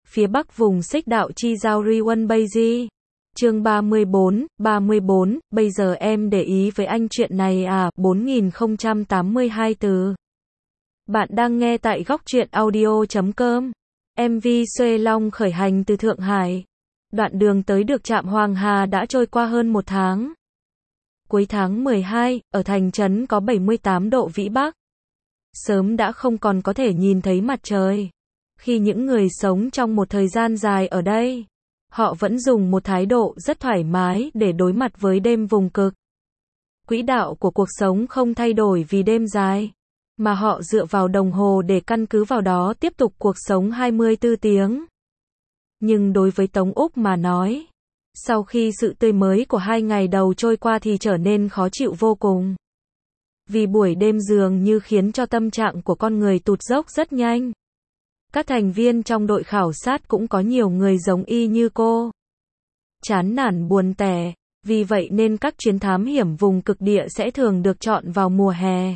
phía bắc vùng xích đạo chi giao Riwon Beiji. Chương 34, bây giờ em để ý với anh chuyện này à, 4082 từ. Bạn đang nghe tại góc truyện audio.com. MV Xuê Long khởi hành từ Thượng Hải. Đoạn đường tới được trạm Hoàng Hà đã trôi qua hơn một tháng. Cuối tháng 12, ở thành trấn có 78 độ vĩ Bắc. Sớm đã không còn có thể nhìn thấy mặt trời. Khi những người sống trong một thời gian dài ở đây, họ vẫn dùng một thái độ rất thoải mái để đối mặt với đêm vùng cực. Quỹ đạo của cuộc sống không thay đổi vì đêm dài, mà họ dựa vào đồng hồ để căn cứ vào đó tiếp tục cuộc sống 24 tiếng. Nhưng đối với Tống Úc mà nói, sau khi sự tươi mới của 2 ngày đầu trôi qua thì trở nên khó chịu vô cùng. Vì buổi đêm dường như khiến cho tâm trạng của con người tụt dốc rất nhanh. Các thành viên trong đội khảo sát cũng có nhiều người giống y như cô. Chán nản buồn tẻ, vì vậy nên các chuyến thám hiểm vùng cực địa sẽ thường được chọn vào mùa hè.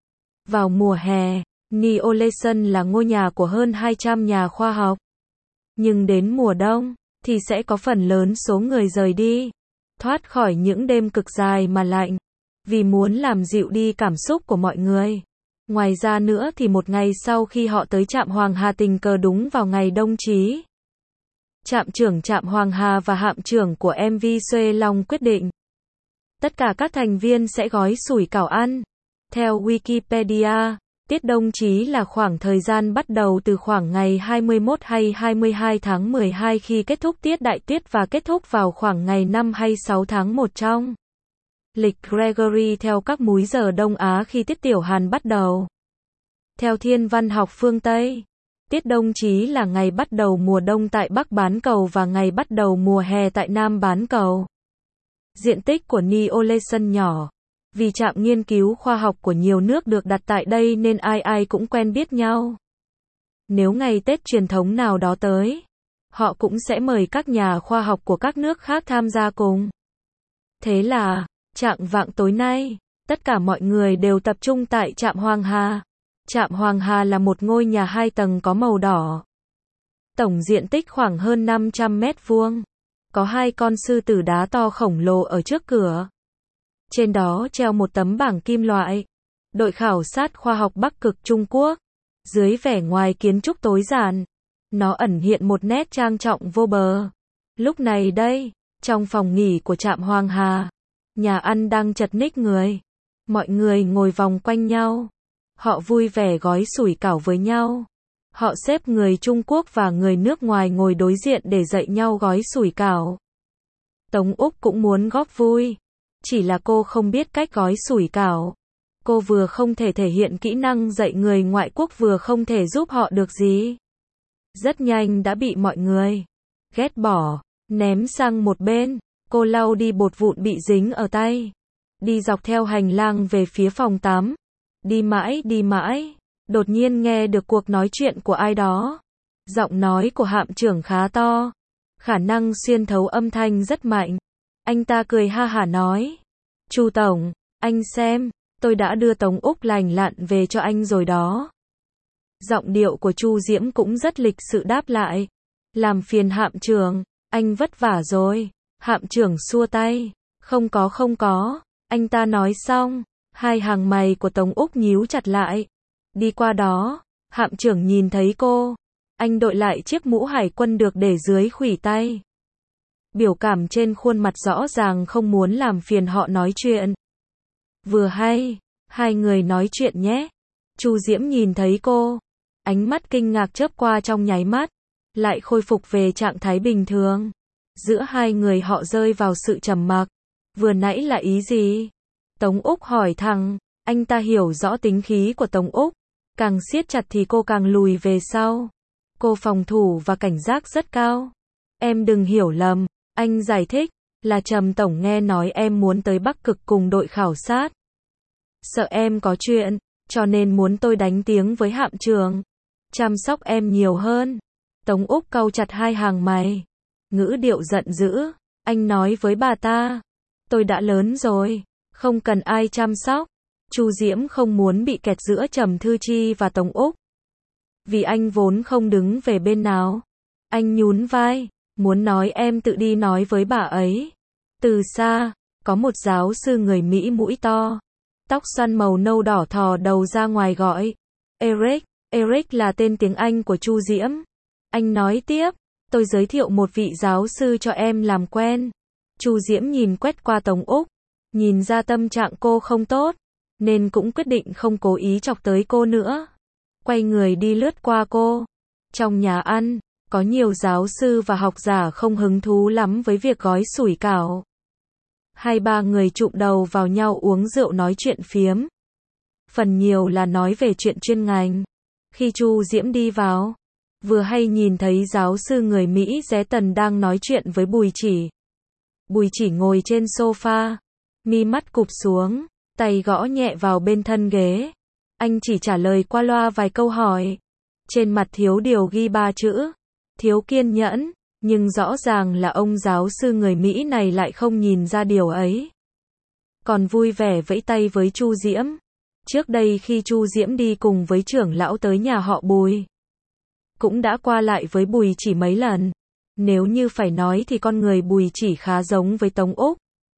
Vào mùa hè, Neolation là ngôi nhà của hơn 200 nhà khoa học. Nhưng đến mùa đông, thì sẽ có phần lớn số người rời đi, thoát khỏi những đêm cực dài mà lạnh, vì muốn làm dịu đi cảm xúc của mọi người. Ngoài ra nữa thì một ngày sau khi họ tới trạm Hoàng Hà tình cờ đúng vào ngày đông chí, trạm trưởng trạm Hoàng Hà và hạm trưởng của MV Xuê Long quyết định tất cả các thành viên sẽ gói sủi cảo ăn. Theo Wikipedia, tiết đông chí là khoảng thời gian bắt đầu từ khoảng ngày 21 hay 22 tháng 12 khi kết thúc tiết đại tuyết và kết thúc vào khoảng ngày 5 hay 6 tháng 1 trong lịch Gregory theo các múi giờ Đông Á khi tiết tiểu hàn bắt đầu. Theo thiên văn học phương Tây, tiết đông chí là ngày bắt đầu mùa đông tại Bắc bán cầu và ngày bắt đầu mùa hè tại Nam bán cầu. Diện tích của Neolation nhỏ, vì trạm nghiên cứu khoa học của nhiều nước được đặt tại đây nên ai ai cũng quen biết nhau. Nếu ngày Tết truyền thống nào đó tới, họ cũng sẽ mời các nhà khoa học của các nước khác tham gia cùng. Thế là, chạng vạng tối nay, tất cả mọi người đều tập trung tại trạm Hoàng Hà. Trạm Hoàng Hà là một ngôi nhà 2 tầng có màu đỏ. Tổng diện tích khoảng hơn 500 mét vuông. Có 2 con sư tử đá to khổng lồ ở trước cửa. Trên đó treo một tấm bảng kim loại. Đội khảo sát khoa học Bắc Cực Trung Quốc. Dưới vẻ ngoài kiến trúc tối giản, nó ẩn hiện một nét trang trọng vô bờ. Lúc này đây, trong phòng nghỉ của trạm Hoàng Hà, nhà ăn đang chật ních người. Mọi người ngồi vòng quanh nhau. Họ vui vẻ gói sủi cảo với nhau. Họ xếp người Trung Quốc và người nước ngoài ngồi đối diện để dạy nhau gói sủi cảo. Tống Úc cũng muốn góp vui. Chỉ là cô không biết cách gói sủi cảo. Cô vừa không thể thể hiện kỹ năng dạy người ngoại quốc vừa không thể giúp họ được gì. Rất nhanh đã bị mọi người ghét bỏ, ném sang một bên. Cô lau đi bột vụn bị dính ở tay. Đi dọc theo hành lang về phía phòng tắm. Đi mãi, đột nhiên nghe được cuộc nói chuyện của ai đó. Giọng nói của hạm trưởng khá to. Khả năng xuyên thấu âm thanh rất mạnh. Anh ta cười ha hả nói. Chu Tổng, anh xem, tôi đã đưa Tống Úc lành lặn về cho anh rồi đó. Giọng điệu của Chu Diễm cũng rất lịch sự đáp lại. Làm phiền hạm trưởng, anh vất vả rồi. Hạm trưởng xua tay. Không có, anh ta nói xong. 2 hàng mày của Tống Úc nhíu chặt lại. Đi qua đó, hạm trưởng nhìn thấy cô. Anh đội lại chiếc mũ hải quân được để dưới khuỷu tay. Biểu cảm trên khuôn mặt rõ ràng không muốn làm phiền họ nói chuyện. Vừa hay, 2 người nói chuyện nhé. Chu Diễm nhìn thấy cô. Ánh mắt kinh ngạc chớp qua trong nháy mắt. Lại khôi phục về trạng thái bình thường. Giữa 2 người họ rơi vào sự trầm mặc. Vừa nãy là ý gì? Tống Úc hỏi thẳng. Anh ta hiểu rõ tính khí của Tống Úc. Càng siết chặt thì cô càng lùi về sau. Cô phòng thủ và cảnh giác rất cao. Em đừng hiểu lầm. Anh giải thích. Là Trầm Tổng nghe nói em muốn tới Bắc Cực cùng đội khảo sát. Sợ em có chuyện, cho nên muốn tôi đánh tiếng với hạm trưởng. Chăm sóc em nhiều hơn. Tống Úc cau chặt 2 hàng mày. Ngữ điệu giận dữ. Anh nói với bà ta. Tôi đã lớn rồi. Không cần ai chăm sóc. Chu Diễm không muốn bị kẹt giữa Trầm Thư Chi và Tống Úc. Vì anh vốn không đứng về bên nào. Anh nhún vai, muốn nói em tự đi nói với bà ấy. Từ xa, có một giáo sư người Mỹ mũi to, tóc xoăn màu nâu đỏ thò đầu ra ngoài gọi. Eric, Eric là tên tiếng Anh của Chu Diễm. Anh nói tiếp, tôi giới thiệu một vị giáo sư cho em làm quen. Chu Diễm nhìn quét qua Tống Úc, nhìn ra tâm trạng cô không tốt, nên cũng quyết định không cố ý chọc tới cô nữa. Quay người đi lướt qua cô. Trong nhà ăn, có nhiều giáo sư và học giả không hứng thú lắm với việc gói sủi cảo. Hai ba người chụm đầu vào nhau uống rượu nói chuyện phiếm. Phần nhiều là nói về chuyện chuyên ngành. Khi Chu Diễm đi vào, vừa hay nhìn thấy giáo sư người Mỹ Dé Tần đang nói chuyện với Bùi Chỉ. Bùi Chỉ ngồi trên sofa, mi mắt cụp xuống, tay gõ nhẹ vào bên thân ghế. Anh chỉ trả lời qua loa vài câu hỏi. Trên mặt thiếu điều ghi 3 chữ, thiếu kiên nhẫn, nhưng rõ ràng là ông giáo sư người Mỹ này lại không nhìn ra điều ấy. Còn vui vẻ vẫy tay với Chu Diễm. Trước đây khi Chu Diễm đi cùng với trưởng lão tới nhà họ Bùi, cũng đã qua lại với Bùi Chỉ mấy lần. Nếu như phải nói thì con người Bùi Chỉ khá giống với Tống Úc.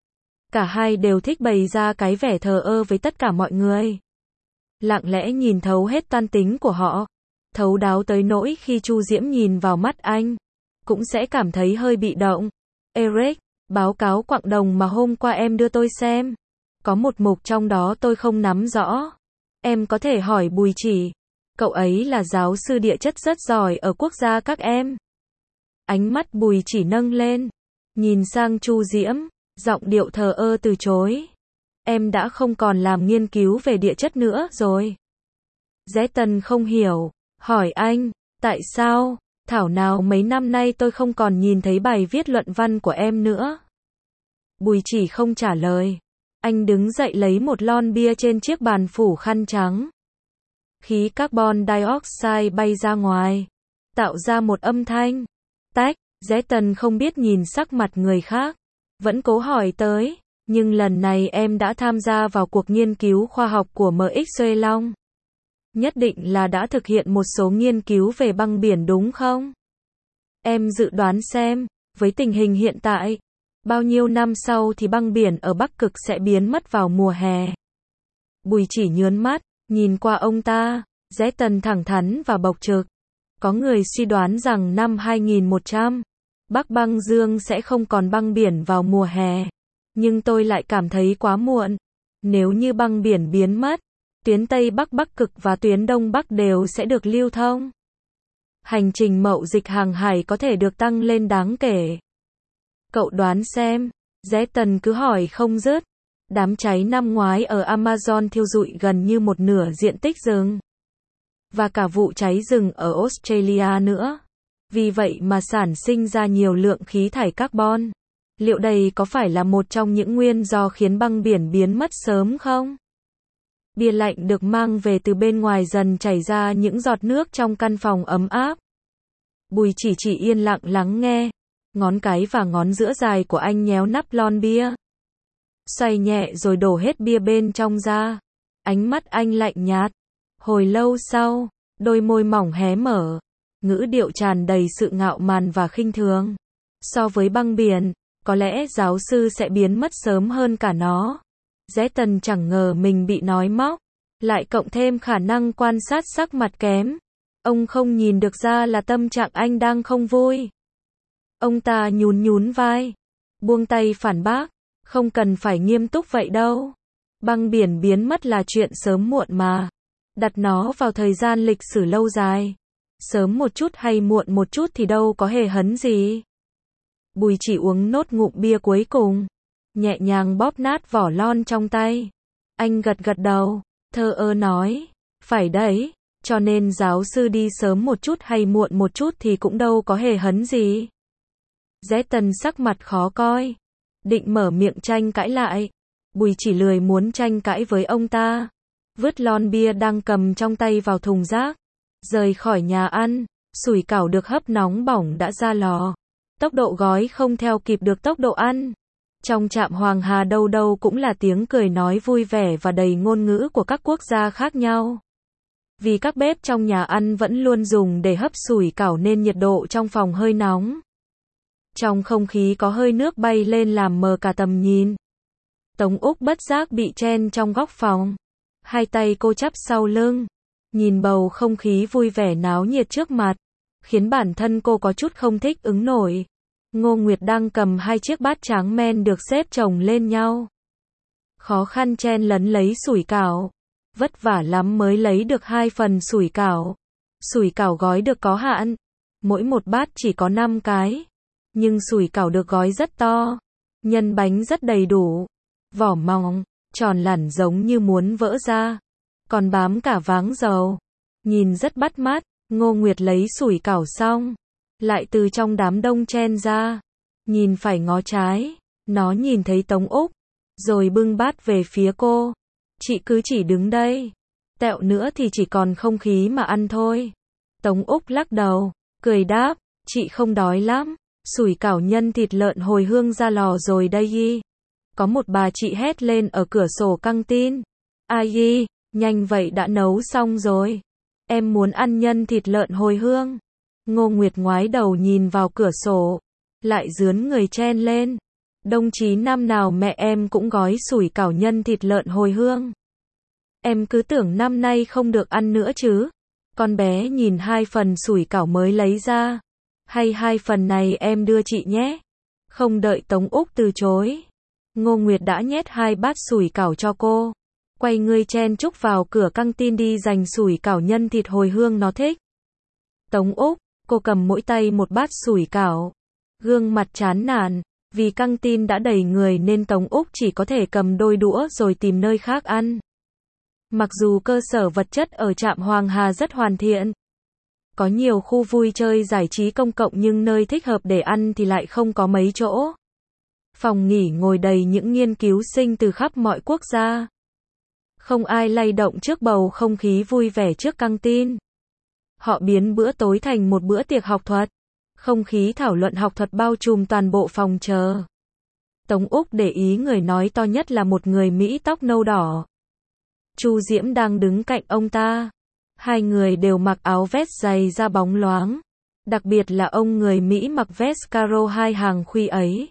Cả hai đều thích bày ra cái vẻ thờ ơ với tất cả mọi người. Lặng lẽ nhìn thấu hết toan tính của họ. Thấu đáo tới nỗi khi Chu Diễm nhìn vào mắt anh, cũng sẽ cảm thấy hơi bị động. Eric, báo cáo quặng đồng mà hôm qua em đưa tôi xem. Có một mục trong đó tôi không nắm rõ. Em có thể hỏi Bùi Chỉ. Cậu ấy là giáo sư địa chất rất giỏi ở quốc gia các em. Ánh mắt Bùi Chỉ nâng lên, nhìn sang Chu Diễm, giọng điệu thờ ơ từ chối. Em đã không còn làm nghiên cứu về địa chất nữa rồi. Dé Tần không hiểu, hỏi anh, tại sao? Thảo nào mấy năm nay tôi không còn nhìn thấy bài viết luận văn của em nữa. Bùi Chỉ không trả lời. Anh đứng dậy lấy một lon bia trên chiếc bàn phủ khăn trắng. Khí carbon dioxide bay ra ngoài, tạo ra một âm thanh. Tách, Dé Tần không biết nhìn sắc mặt người khác, vẫn cố hỏi tới, nhưng lần này em đã tham gia vào cuộc nghiên cứu khoa học của MX Xuê Long. Nhất định là đã thực hiện một số nghiên cứu về băng biển đúng không? Em dự đoán xem, với tình hình hiện tại, bao nhiêu năm sau thì băng biển ở Bắc Cực sẽ biến mất vào mùa hè. Bùi Chỉ nhớn mắt, nhìn qua ông ta, Dé Tần thẳng thắn và bộc trực. Có người suy đoán rằng năm 2100, Bắc Băng Dương sẽ không còn băng biển vào mùa hè. Nhưng tôi lại cảm thấy quá muộn. Nếu như băng biển biến mất, tuyến Tây Bắc Bắc Cực và tuyến Đông Bắc đều sẽ được lưu thông. Hành trình mậu dịch hàng hải có thể được tăng lên đáng kể. Cậu đoán xem, Dé Tần cứ hỏi không dứt. Đám cháy năm ngoái ở Amazon thiêu rụi gần như một nửa diện tích rừng. Và cả vụ cháy rừng ở Australia nữa. Vì vậy mà sản sinh ra nhiều lượng khí thải carbon. Liệu đây có phải là một trong những nguyên do khiến băng biển biến mất sớm không? Bia lạnh được mang về từ bên ngoài dần chảy ra những giọt nước trong căn phòng ấm áp. Bùi Chỉ yên lặng lắng nghe. Ngón cái và ngón giữa dài của anh nhéo nắp lon bia. Xoay nhẹ rồi đổ hết bia bên trong ra. Ánh mắt anh lạnh nhạt. Hồi lâu sau, đôi môi mỏng hé mở. Ngữ điệu tràn đầy sự ngạo mạn và khinh thường. So với băng biển, có lẽ giáo sư sẽ biến mất sớm hơn cả nó. Dé Tần chẳng ngờ mình bị nói móc. Lại cộng thêm khả năng quan sát sắc mặt kém. Ông không nhìn được ra là tâm trạng anh đang không vui. Ông ta nhún vai. Buông tay phản bác. Không cần phải nghiêm túc vậy đâu. Băng biển biến mất là chuyện sớm muộn mà. Đặt nó vào thời gian lịch sử lâu dài. Sớm một chút hay muộn một chút thì đâu có hề hấn gì. Bùi Chỉ uống nốt ngụm bia cuối cùng. Nhẹ nhàng bóp nát vỏ lon trong tay. Anh gật đầu, thờ ơ nói. Phải đấy, cho nên giáo sư đi sớm một chút hay muộn một chút thì cũng đâu có hề hấn gì. Dé Tần sắc mặt khó coi. Định mở miệng tranh cãi lại. Bùi Chỉ lười muốn tranh cãi với ông ta. Vứt lon bia đang cầm trong tay vào thùng rác. Rời khỏi nhà ăn. Sủi cảo được hấp nóng bỏng đã ra lò. Tốc độ gói không theo kịp được tốc độ ăn. Trong trạm Hoàng Hà đâu đâu cũng là tiếng cười nói vui vẻ và đầy ngôn ngữ của các quốc gia khác nhau. Vì các bếp trong nhà ăn vẫn luôn dùng để hấp sủi cảo nên nhiệt độ trong phòng hơi nóng. Trong không khí có hơi nước bay lên làm mờ cả tầm nhìn. Tống Úc bất giác bị chen trong góc phòng. Hai tay cô chắp sau lưng. Nhìn bầu không khí vui vẻ náo nhiệt trước mặt. Khiến bản thân cô có chút không thích ứng nổi. Ngô Nguyệt đang cầm hai chiếc bát tráng men được xếp chồng lên nhau. Khó khăn chen lấn lấy sủi cảo. Vất vả lắm mới lấy được 2 phần sủi cảo. Sủi cảo gói được có hạn. Mỗi một bát chỉ có 5 cái. Nhưng sủi cảo được gói rất to. Nhân bánh rất đầy đủ. Vỏ mỏng, tròn lẳn giống như muốn vỡ ra. Còn bám cả váng dầu. Nhìn rất bắt mắt. Ngô Nguyệt lấy sủi cảo xong. Lại từ trong đám đông chen ra. Nhìn phải ngó trái. Nó nhìn thấy Tống Úc. Rồi bưng bát về phía cô. Chị cứ chỉ đứng đây. Tẹo nữa thì chỉ còn không khí mà ăn thôi. Tống Úc lắc đầu. Cười đáp. Chị không đói lắm. Sủi cảo nhân thịt lợn hồi hương ra lò rồi đây y. Có một bà chị hét lên ở cửa sổ căng tin. Ai y, nhanh vậy đã nấu xong rồi. Em muốn ăn nhân thịt lợn hồi hương. Ngô Nguyệt ngoái đầu nhìn vào cửa sổ. Lại rướn người chen lên. Đồng chí năm nào mẹ em cũng gói sủi cảo nhân thịt lợn hồi hương. Em cứ tưởng năm nay không được ăn nữa chứ. Con bé nhìn 2 phần sủi cảo mới lấy ra. Hay 2 phần này em đưa chị nhé. Không đợi Tống Úc từ chối. Ngô Nguyệt đã nhét 2 bát sủi cảo cho cô. Quay người chen chúc vào cửa căng tin đi giành sủi cảo nhân thịt hồi hương nó thích. Tống Úc, cô cầm mỗi tay một bát sủi cảo. Gương mặt chán nản. Vì căng tin đã đầy người nên Tống Úc chỉ có thể cầm đôi đũa rồi tìm nơi khác ăn. Mặc dù cơ sở vật chất ở trạm Hoàng Hà rất hoàn thiện. Có nhiều khu vui chơi giải trí công cộng nhưng nơi thích hợp để ăn thì lại không có mấy chỗ. Phòng nghỉ ngồi đầy những nghiên cứu sinh từ khắp mọi quốc gia. Không ai lay động trước bầu không khí vui vẻ trước căng tin. Họ biến bữa tối thành một bữa tiệc học thuật. Không khí thảo luận học thuật bao trùm toàn bộ phòng chờ. Tống Úc để ý người nói to nhất là một người Mỹ tóc nâu đỏ. Chu Diễm đang đứng cạnh ông ta. Hai người đều mặc áo vest dày da bóng loáng. Đặc biệt là ông người Mỹ mặc vest caro 2 hàng khuy ấy.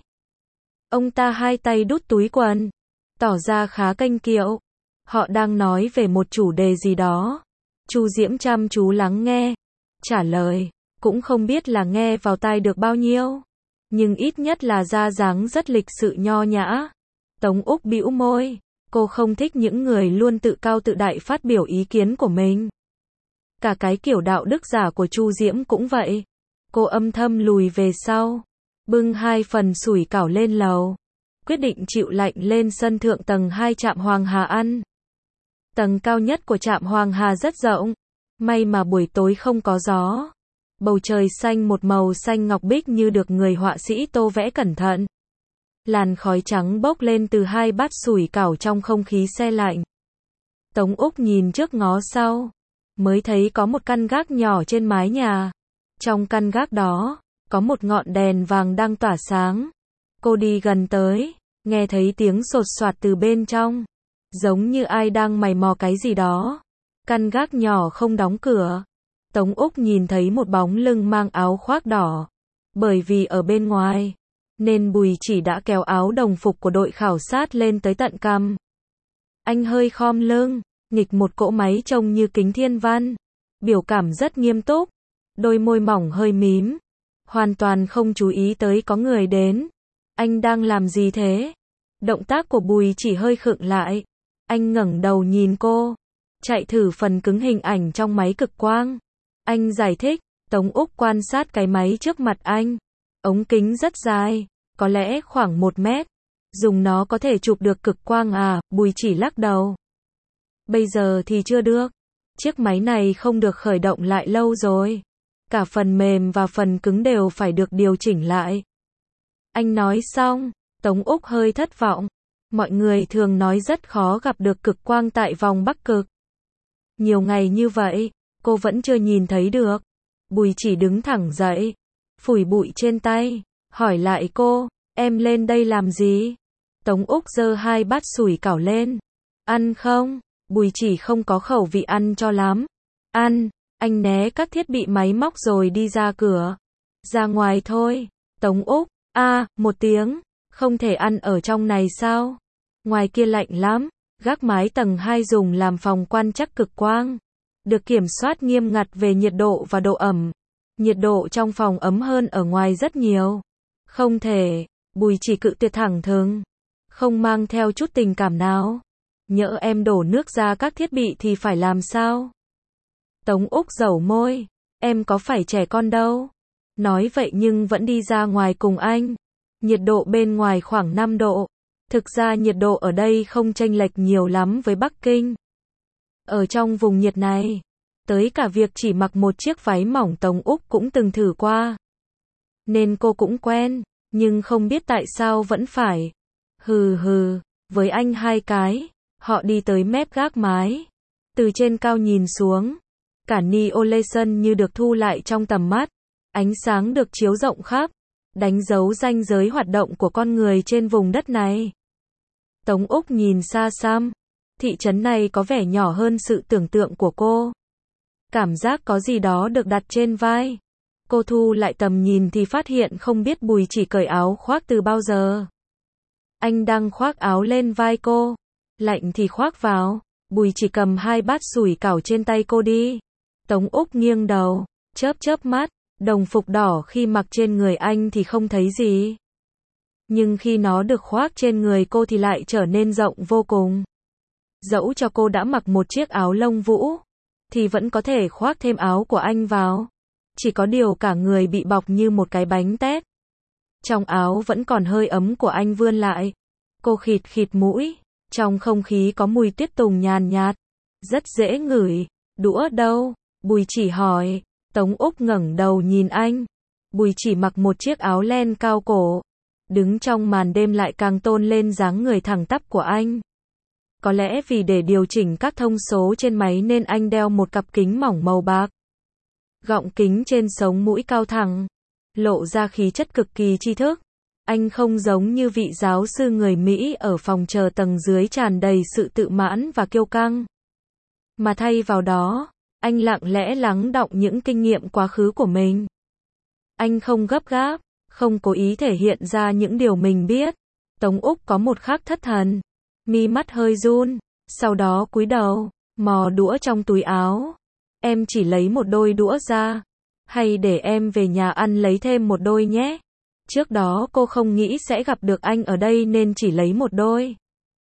Ông ta hai tay đút túi quần. Tỏ ra khá kênh kiệu. Họ đang nói về một chủ đề gì đó. Chu Diễm chăm chú lắng nghe. Trả lời. Cũng không biết là nghe vào tai được bao nhiêu. Nhưng ít nhất là ra dáng rất lịch sự nho nhã. Tống Úc bĩu môi. Cô không thích những người luôn tự cao tự đại phát biểu ý kiến của mình. Cả cái kiểu đạo đức giả của Chu Diễm cũng vậy. Cô âm thầm lùi về sau. Bưng 2 phần sủi cảo lên lầu. Quyết định chịu lạnh lên sân thượng tầng 2 trạm Hoàng Hà ăn. Tầng cao nhất của trạm Hoàng Hà rất rộng. May mà buổi tối không có gió. Bầu trời xanh một màu xanh ngọc bích như được người họa sĩ tô vẽ cẩn thận. Làn khói trắng bốc lên từ 2 bát sủi cảo trong không khí se lạnh. Tống Úc nhìn trước ngó sau. Mới thấy có một căn gác nhỏ trên mái nhà. Trong căn gác đó, có một ngọn đèn vàng đang tỏa sáng. Cô đi gần tới, nghe thấy tiếng sột soạt từ bên trong. Giống như ai đang mày mò cái gì đó. Căn gác nhỏ không đóng cửa. Tống Úc nhìn thấy một bóng lưng mang áo khoác đỏ. Bởi vì ở bên ngoài, nên Bùi Chỉ đã kéo áo đồng phục của đội khảo sát lên tới tận cằm. Anh hơi khom lưng, nghịch một cỗ máy trông như kính thiên văn. Biểu cảm rất nghiêm túc. Đôi môi mỏng hơi mím. Hoàn toàn không chú ý tới có người đến. Anh đang làm gì thế? Động tác của Bùi Chỉ hơi khựng lại. Anh ngẩng đầu nhìn cô. Chạy thử phần cứng hình ảnh trong máy cực quang. Anh giải thích. Tống Úc quan sát cái máy trước mặt anh. Ống kính rất dài. Có lẽ khoảng 1 mét. Dùng nó có thể chụp được cực quang à? Bùi Chỉ lắc đầu. Bây giờ thì chưa được. Chiếc máy này không được khởi động lại lâu rồi. Cả phần mềm và phần cứng đều phải được điều chỉnh lại. Anh nói xong, Tống Úc hơi thất vọng. Mọi người thường nói rất khó gặp được cực quang tại vòng Bắc Cực. Nhiều ngày như vậy, cô vẫn chưa nhìn thấy được. Bùi Chỉ đứng thẳng dậy, phủi bụi trên tay, hỏi lại cô, em lên đây làm gì? Tống Úc giơ 2 bát sủi cảo lên. Ăn không? Bùi Chỉ không có khẩu vị ăn cho lắm. Ăn, anh né các thiết bị máy móc rồi đi ra cửa. Ra ngoài thôi. Tống Úc, một tiếng. Không thể ăn ở trong này sao? Ngoài kia lạnh lắm. Gác mái tầng 2 dùng làm phòng quan trắc cực quang. Được kiểm soát nghiêm ngặt về nhiệt độ và độ ẩm. Nhiệt độ trong phòng ấm hơn ở ngoài rất nhiều. Không thể. Bùi Chỉ cự tuyệt thẳng thừng. Không mang theo chút tình cảm nào. Nhỡ em đổ nước ra các thiết bị thì phải làm sao? Tống Úc dẩu môi. Em có phải trẻ con đâu. Nói vậy nhưng vẫn đi ra ngoài cùng anh. Nhiệt độ bên ngoài khoảng 5 độ. Thực ra nhiệt độ ở đây không chênh lệch nhiều lắm với Bắc Kinh. Ở trong vùng nhiệt này, tới cả việc chỉ mặc một chiếc váy mỏng Tống Úc cũng từng thử qua. Nên cô cũng quen, nhưng không biết tại sao vẫn phải. Hừ hừ, với anh hai cái, họ đi tới mép gác mái. Từ trên cao nhìn xuống, cả Neolation như được thu lại trong tầm mắt. Ánh sáng được chiếu rộng khắp, đánh dấu ranh giới hoạt động của con người trên vùng đất này. Tống Úc nhìn xa xăm, thị trấn này có vẻ nhỏ hơn sự tưởng tượng của cô. Cảm giác có gì đó được đặt trên vai. Cô thu lại tầm nhìn thì phát hiện không biết Bùi Chỉ cởi áo khoác từ bao giờ. Anh đang khoác áo lên vai cô. Lạnh thì khoác vào. Bùi Chỉ cầm 2 bát sủi cảo trên tay cô đi. Tống Úc nghiêng đầu, chớp mắt. Đồng phục đỏ khi mặc trên người anh thì không thấy gì. Nhưng khi nó được khoác trên người cô thì lại trở nên rộng vô cùng. Dẫu cho cô đã mặc một chiếc áo lông vũ, thì vẫn có thể khoác thêm áo của anh vào. Chỉ có điều cả người bị bọc như một cái bánh tét. Trong áo vẫn còn hơi ấm của anh vươn lại. Cô khịt khịt mũi. Trong không khí có mùi tuyết tùng nhàn nhạt. Rất dễ ngửi. Đũa đâu? Bùi Chỉ hỏi. Tống Úc ngẩng đầu nhìn anh. Bùi Chỉ mặc một chiếc áo len cao cổ. Đứng trong màn đêm lại càng tôn lên dáng người thẳng tắp của anh. Có lẽ vì để điều chỉnh các thông số trên máy nên anh đeo một cặp kính mỏng màu bạc. Gọng kính trên sống mũi cao thẳng. Lộ ra khí chất cực kỳ tri thức. Anh không giống như vị giáo sư người Mỹ ở phòng chờ tầng dưới tràn đầy sự tự mãn và kiêu căng. Mà thay vào đó, anh lặng lẽ lắng đọng những kinh nghiệm quá khứ của mình. Anh không gấp gáp, không cố ý thể hiện ra những điều mình biết. Tống Úc có một khắc thất thần. Mi mắt hơi run, sau đó cúi đầu, mò đũa trong túi áo. Em chỉ lấy một đôi đũa ra. Hay để em về nhà ăn lấy thêm một đôi nhé. Trước đó cô không nghĩ sẽ gặp được anh ở đây nên chỉ lấy một đôi.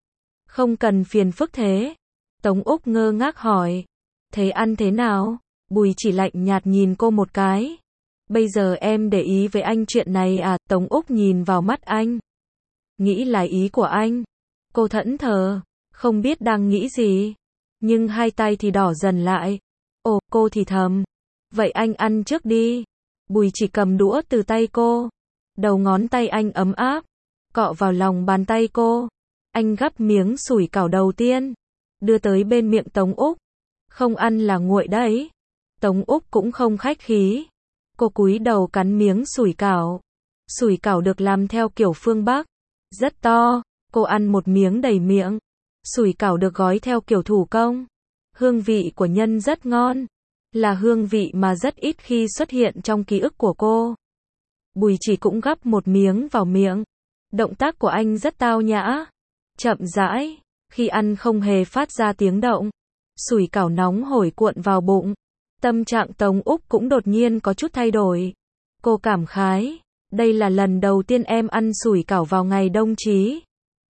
Không cần phiền phức thế. Tống Úc ngơ ngác hỏi. Thế ăn thế nào? Bùi Chỉ lạnh nhạt nhìn cô một cái. Bây giờ em để ý với anh chuyện này à? Tống Úc nhìn vào mắt anh. Nghĩ là ý của anh. Cô thẫn thờ, không biết đang nghĩ gì. Nhưng hai tay thì đỏ dần lại. Ồ, cô thì thầm. Vậy anh ăn trước đi. Bùi Chỉ cầm đũa từ tay cô. Đầu ngón tay anh ấm áp. Cọ vào lòng bàn tay cô. Anh gắp miếng sủi cảo đầu tiên. Đưa tới bên miệng Tống Úc. Không ăn là nguội đấy. Tống Úc cũng không khách khí. Cô cúi đầu cắn miếng sủi cảo. Sủi cảo được làm theo kiểu phương Bắc. Rất to. Cô ăn một miếng đầy miệng. Sủi cảo được gói theo kiểu thủ công. Hương vị của nhân rất ngon. Là hương vị mà rất ít khi xuất hiện trong ký ức của cô. Bùi Chỉ cũng gắp một miếng vào miệng. Động tác của anh rất tao nhã. Chậm rãi. Khi ăn không hề phát ra tiếng động. Sủi cảo nóng hổi cuộn vào bụng. Tâm trạng Tống Úc cũng đột nhiên có chút thay đổi. Cô cảm khái. Đây là lần đầu tiên em ăn sủi cảo vào ngày đông chí.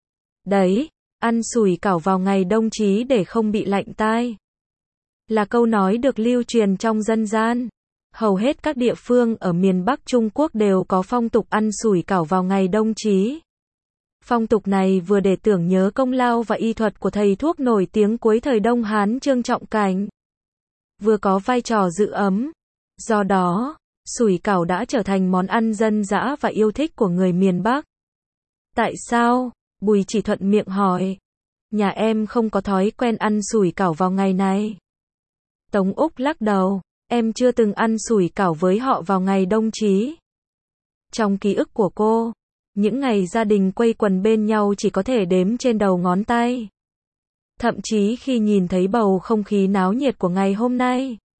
Đấy, ăn sủi cảo vào ngày đông chí để không bị lạnh tai. Là câu nói được lưu truyền trong dân gian. Hầu hết các địa phương ở miền Bắc Trung Quốc đều có phong tục ăn sủi cảo vào ngày đông chí. Phong tục này vừa để tưởng nhớ công lao và y thuật của thầy thuốc nổi tiếng cuối thời Đông Hán Trương Trọng Cảnh, vừa có vai trò giữ ấm. Do đó, sủi cảo đã trở thành món ăn dân dã và yêu thích của người miền Bắc. Tại sao? Bùi Chỉ thuận miệng hỏi. Nhà em không có thói quen ăn sủi cảo vào ngày này. Tống Úc lắc đầu. Em chưa từng ăn sủi cảo với họ vào ngày đông chí. Trong ký ức của cô, những ngày gia đình quây quần bên nhau chỉ có thể đếm trên đầu ngón tay. Thậm chí khi nhìn thấy bầu không khí náo nhiệt của ngày hôm nay,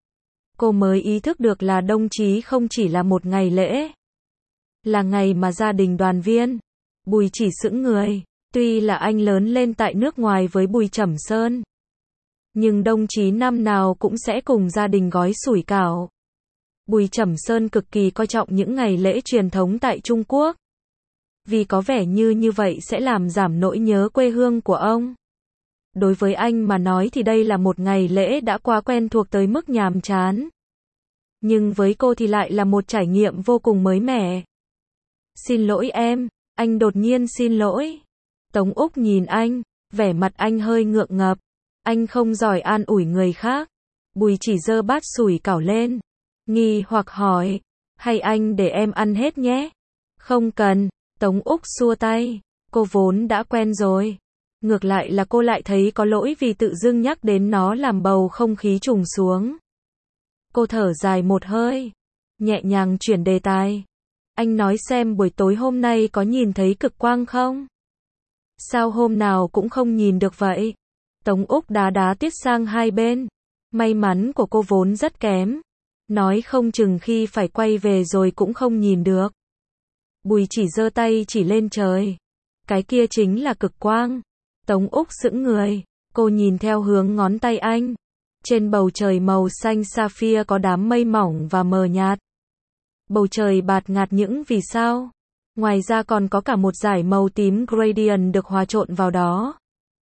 cô mới ý thức được là Đông Chí không chỉ là một ngày lễ, là ngày mà gia đình đoàn viên. Bùi chỉ sững người, tuy là anh lớn lên tại nước ngoài với Bùi Trầm Sơn, nhưng Đông Chí năm nào cũng sẽ cùng gia đình gói sủi cảo. Bùi Trầm Sơn cực kỳ coi trọng những ngày lễ truyền thống tại Trung Quốc, vì có vẻ như vậy sẽ làm giảm nỗi nhớ quê hương của ông. Đối với anh mà nói thì đây là một ngày lễ đã quá quen thuộc tới mức nhàm chán. Nhưng với cô thì lại là một trải nghiệm vô cùng mới mẻ. Xin lỗi em, anh đột nhiên xin lỗi. Tống Úc nhìn anh, vẻ mặt anh hơi ngượng ngập. Anh không giỏi an ủi người khác. Bùi chỉ giơ bát sủi cảo lên, nghi hoặc hỏi, hay anh để em ăn hết nhé? Không cần, Tống Úc xua tay, cô vốn đã quen rồi. Ngược lại là cô lại thấy có lỗi vì tự dưng nhắc đến nó làm bầu không khí trùng xuống. Cô thở dài một hơi, nhẹ nhàng chuyển đề tài. Anh nói xem buổi tối hôm nay có nhìn thấy cực quang không? Sao hôm nào cũng không nhìn được vậy? Tống Úc đá đá Tuyết sang hai bên. May mắn của cô vốn rất kém. Nói không chừng khi phải quay về rồi cũng không nhìn được. Bùi chỉ giơ tay chỉ lên trời. Cái kia chính là cực quang. Tống Úc sững người. Cô nhìn theo hướng ngón tay anh. Trên bầu trời màu xanh sapphire có đám mây mỏng và mờ nhạt. Bầu trời bạt ngạt những vì sao. Ngoài ra còn có cả một dải màu tím gradient được hòa trộn vào đó.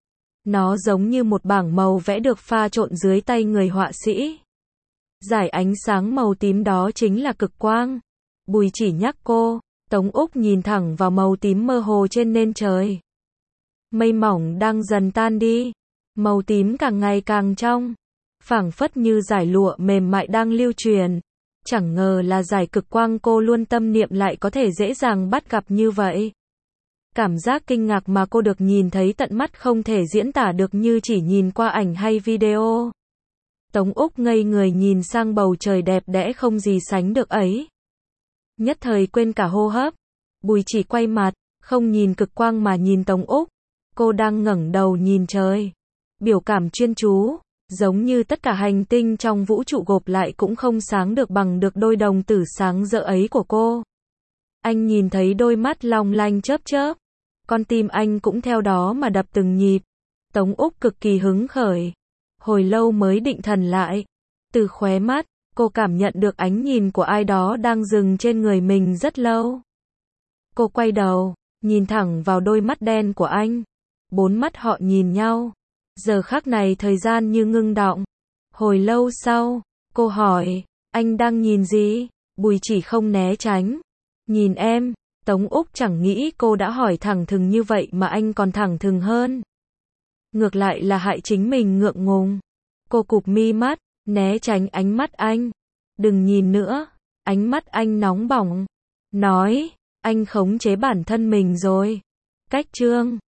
Nó giống như một bảng màu vẽ được pha trộn dưới tay người họa sĩ. Dải ánh sáng màu tím đó chính là cực quang. Bùi chỉ nhắc cô. Tống Úc nhìn thẳng vào màu tím mơ hồ trên nền trời. Mây mỏng đang dần tan đi. Màu tím càng ngày càng trong. Phảng phất như dải lụa mềm mại đang lưu truyền. Chẳng ngờ là dải cực quang cô luôn tâm niệm lại có thể dễ dàng bắt gặp như vậy. Cảm giác kinh ngạc mà cô được nhìn thấy tận mắt không thể diễn tả được như chỉ nhìn qua ảnh hay video. Tống Úc ngây người nhìn sang bầu trời đẹp đẽ không gì sánh được ấy. Nhất thời quên cả hô hấp. Bùi chỉ quay mặt, không nhìn cực quang mà nhìn Tống Úc. Cô đang ngẩng đầu nhìn trời. Biểu cảm chuyên chú, giống như tất cả hành tinh trong vũ trụ gộp lại cũng không sáng được bằng được đôi đồng tử sáng rỡ ấy của cô. Anh nhìn thấy đôi mắt long lanh chớp chớp. Con tim anh cũng theo đó mà đập từng nhịp. Tống Úc cực kỳ hứng khởi. Hồi lâu mới định thần lại. Từ khóe mắt, cô cảm nhận được ánh nhìn của ai đó đang dừng trên người mình rất lâu. Cô quay đầu, nhìn thẳng vào đôi mắt đen của anh. Bốn mắt họ nhìn nhau. Giờ khắc này thời gian như ngưng đọng. Hồi lâu sau, cô hỏi, anh đang nhìn gì? Bùi chỉ không né tránh. Nhìn em. Tống Úc chẳng nghĩ cô đã hỏi thẳng thừng như vậy mà anh còn thẳng thừng hơn. Ngược lại là hại chính mình ngượng ngùng. Cô cụp mi mắt, né tránh ánh mắt anh. Đừng nhìn nữa, ánh mắt anh nóng bỏng. Nói, anh khống chế bản thân mình rồi. Cách chương